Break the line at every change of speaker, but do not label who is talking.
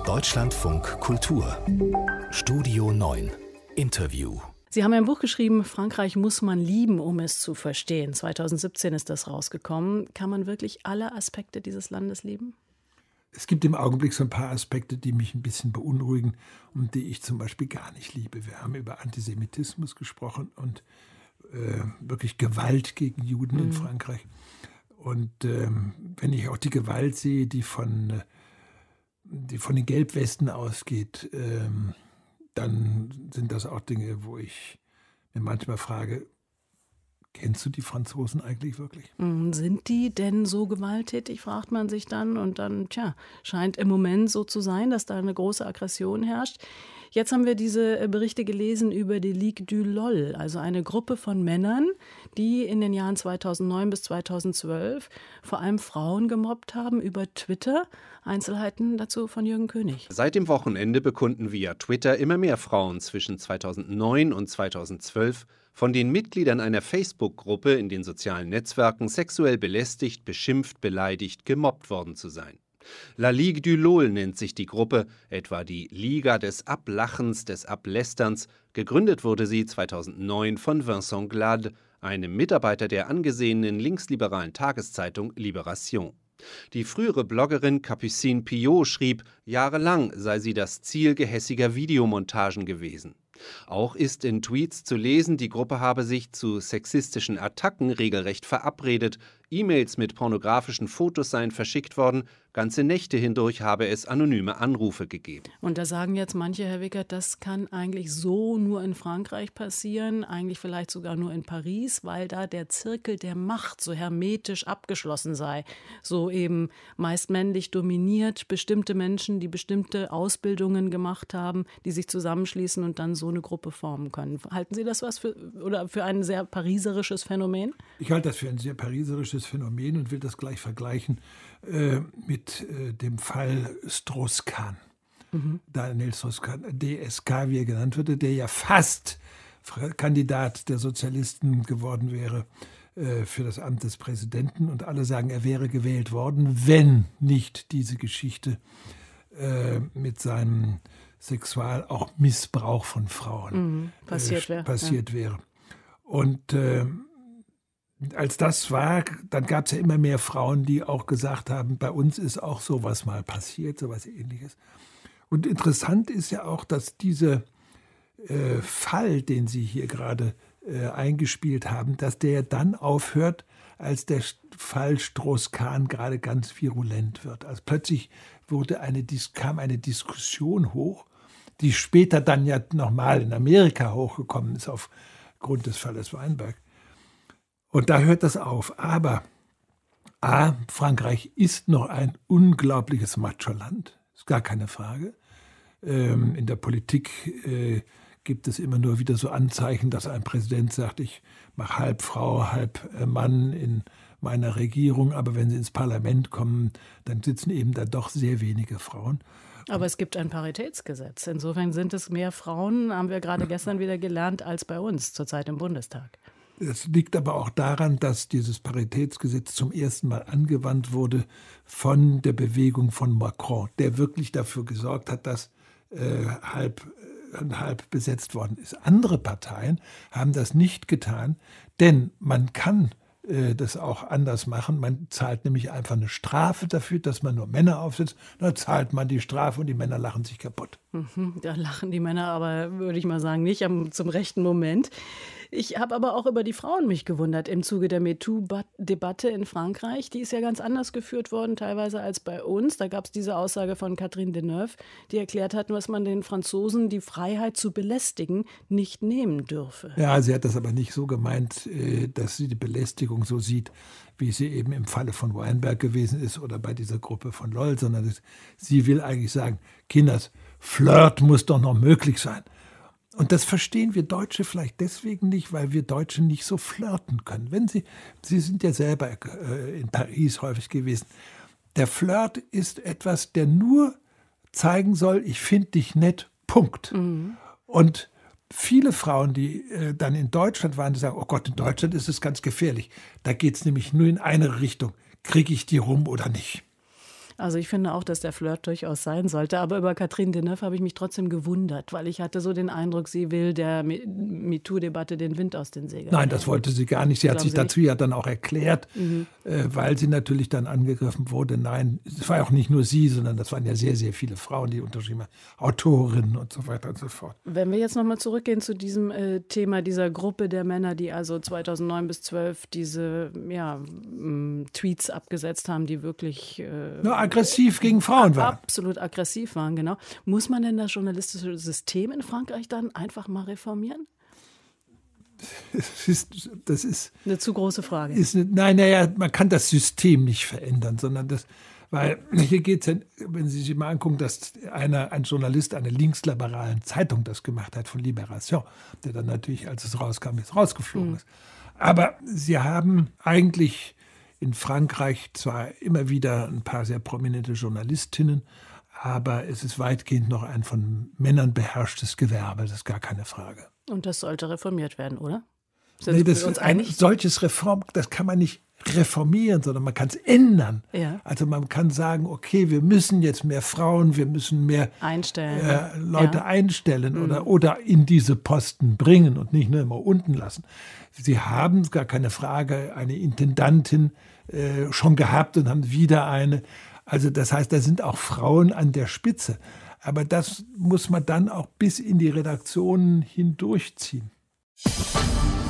Deutschlandfunk Kultur Studio 9 Interview.
Sie haben ein Buch geschrieben, Frankreich muss man lieben, um es zu verstehen. 2017 ist das rausgekommen. Kann man wirklich alle Aspekte dieses Landes lieben?
Es gibt im Augenblick so ein paar Aspekte, die mich ein bisschen beunruhigen und die ich zum Beispiel gar nicht liebe. Wir haben über Antisemitismus gesprochen und wirklich Gewalt gegen Juden in Frankreich. Und wenn ich auch die Gewalt sehe, die von den Gelbwesten ausgeht, dann sind das auch Dinge, wo ich mir manchmal frage, kennst du die Franzosen eigentlich wirklich?
Sind die denn so gewalttätig, fragt man sich dann. Und dann, scheint im Moment so zu sein, dass da eine große Aggression herrscht. Jetzt haben wir diese Berichte gelesen über die Ligue du LOL, also eine Gruppe von Männern, die in den Jahren 2009 bis 2012 vor allem Frauen gemobbt haben über Twitter. Einzelheiten dazu von Jürgen König.
Seit dem Wochenende bekunden via Twitter immer mehr Frauen zwischen 2009 und 2012 von den Mitgliedern einer Facebook-Gruppe in den sozialen Netzwerken sexuell belästigt, beschimpft, beleidigt, gemobbt worden zu sein. La Ligue du LOL nennt sich die Gruppe, etwa die Liga des Ablachens, des Ablästerns. Gegründet wurde sie 2009 von Vincent Glade, einem Mitarbeiter der angesehenen linksliberalen Tageszeitung Libération. Die frühere Bloggerin Capucine Piot schrieb, jahrelang sei sie das Ziel gehässiger Videomontagen gewesen. Auch ist in Tweets zu lesen, die Gruppe habe sich zu sexistischen Attacken regelrecht verabredet, E-Mails mit pornografischen Fotos seien verschickt worden, ganze Nächte hindurch habe es anonyme Anrufe gegeben.
Und da sagen jetzt manche, Herr Wickert, das kann eigentlich so nur in Frankreich passieren, eigentlich vielleicht sogar nur in Paris, weil da der Zirkel der Macht so hermetisch abgeschlossen sei. So eben meist männlich dominiert, bestimmte Menschen, die bestimmte Ausbildungen gemacht haben, die sich zusammenschließen und dann so eine Gruppe formen können. Halten Sie das für ein sehr pariserisches Phänomen?
Ich halte das für ein sehr pariserisches Phänomen und will das gleich vergleichen mit dem Fall Strauss-Kahn. Daniel Strauss-Kahn, DSK, wie er genannt wurde, der ja fast Kandidat der Sozialisten geworden wäre für das Amt des Präsidenten. Und alle sagen, er wäre gewählt worden, wenn nicht diese Geschichte mit seinem auch Missbrauch von Frauen passiert wäre. Und als das war, dann gab es ja immer mehr Frauen, die auch gesagt haben, bei uns ist auch sowas mal passiert, sowas Ähnliches. Und interessant ist ja auch, dass dieser Fall, den Sie hier gerade eingespielt haben, dass der dann aufhört, als der Fall Strauss-Kahn gerade ganz virulent wird. Also plötzlich kam eine Diskussion hoch, die später dann ja nochmal in Amerika hochgekommen ist aufgrund des Falles Weinberg. Und da hört das auf. Aber Frankreich ist noch ein unglaubliches Macho-Land. Ist gar keine Frage. In der Politik gibt es immer nur wieder so Anzeichen, dass ein Präsident sagt, ich mache halb Frau, halb Mann in meiner Regierung. Aber wenn sie ins Parlament kommen, dann sitzen eben da doch sehr wenige Frauen.
Aber es gibt ein Paritätsgesetz. Insofern sind es mehr Frauen, haben wir gerade gestern wieder gelernt, als bei uns zurzeit im Bundestag.
Es liegt aber auch daran, dass dieses Paritätsgesetz zum ersten Mal angewandt wurde von der Bewegung von Macron, der wirklich dafür gesorgt hat, dass halb besetzt worden ist. Andere Parteien haben das nicht getan, denn man kann das auch anders machen. Man zahlt nämlich einfach eine Strafe dafür, dass man nur Männer aufsetzt. Dann zahlt man die Strafe und die Männer lachen sich kaputt.
Da lachen die Männer aber, würde ich mal sagen, nicht zum rechten Moment. Ich habe aber auch über die Frauen mich gewundert im Zuge der MeToo-Debatte in Frankreich. Die ist ja ganz anders geführt worden, teilweise als bei uns. Da gab es diese Aussage von Catherine Deneuve, die erklärt hat, dass man den Franzosen die Freiheit zu belästigen nicht nehmen dürfe.
Ja, sie hat das aber nicht so gemeint, dass sie die Belästigung so sieht, wie sie eben im Falle von Weinberg gewesen ist oder bei dieser Gruppe von LOL, sondern sie will eigentlich sagen, Kinders, Flirt muss doch noch möglich sein. Und das verstehen wir Deutsche vielleicht deswegen nicht, weil wir Deutsche nicht so flirten können. Sie sind ja selber in Paris häufig gewesen. Der Flirt ist etwas, der nur zeigen soll, ich finde dich nett, Punkt. Und viele Frauen, die dann in Deutschland waren, die sagen, oh Gott, in Deutschland ist es ganz gefährlich. Da geht es nämlich nur in eine Richtung. Kriege ich die rum oder nicht?
Also ich finde auch, dass der Flirt durchaus sein sollte. Aber über Catherine Deneuve habe ich mich trotzdem gewundert, weil ich hatte so den Eindruck, sie will der MeToo-Debatte den Wind aus den Segeln.
Nein, das wollte sie gar nicht. Sie hat sich dazu ja dann auch erklärt, weil sie natürlich dann angegriffen wurde. Nein, es war auch nicht nur sie, sondern das waren ja sehr, sehr viele Frauen, die unterschrieben haben, Autorinnen und so weiter und so fort.
Wenn wir jetzt nochmal zurückgehen zu diesem Thema dieser Gruppe der Männer, die also 2009 bis 2012 diese Tweets abgesetzt haben, die wirklich
aggressiv gegen Frauen waren.
Absolut aggressiv waren, genau. Muss man denn das journalistische System in Frankreich dann einfach mal reformieren?
Das ist
eine zu große Frage.
Man kann das System nicht verändern, sondern weil hier geht es ja, wenn Sie sich mal angucken, dass ein Journalist einer linksliberalen Zeitung das gemacht hat, von Libération, der dann natürlich, als es rauskam, jetzt rausgeflogen ist. Aber Sie haben eigentlich in Frankreich zwar immer wieder ein paar sehr prominente Journalistinnen, aber es ist weitgehend noch ein von Männern beherrschtes Gewerbe, das ist gar keine Frage.
Und das sollte reformiert werden, oder?
Solches Reform, das kann man nicht reformieren, sondern man kann es ändern.
Ja.
Also man kann sagen, okay, wir müssen jetzt mehr Frauen, wir müssen mehr Leute einstellen oder in diese Posten bringen und nicht nur immer unten lassen. Sie haben, gar keine Frage, eine Intendantin schon gehabt und haben wieder eine. Also das heißt, da sind auch Frauen an der Spitze. Aber das muss man dann auch bis in die Redaktionen hindurchziehen.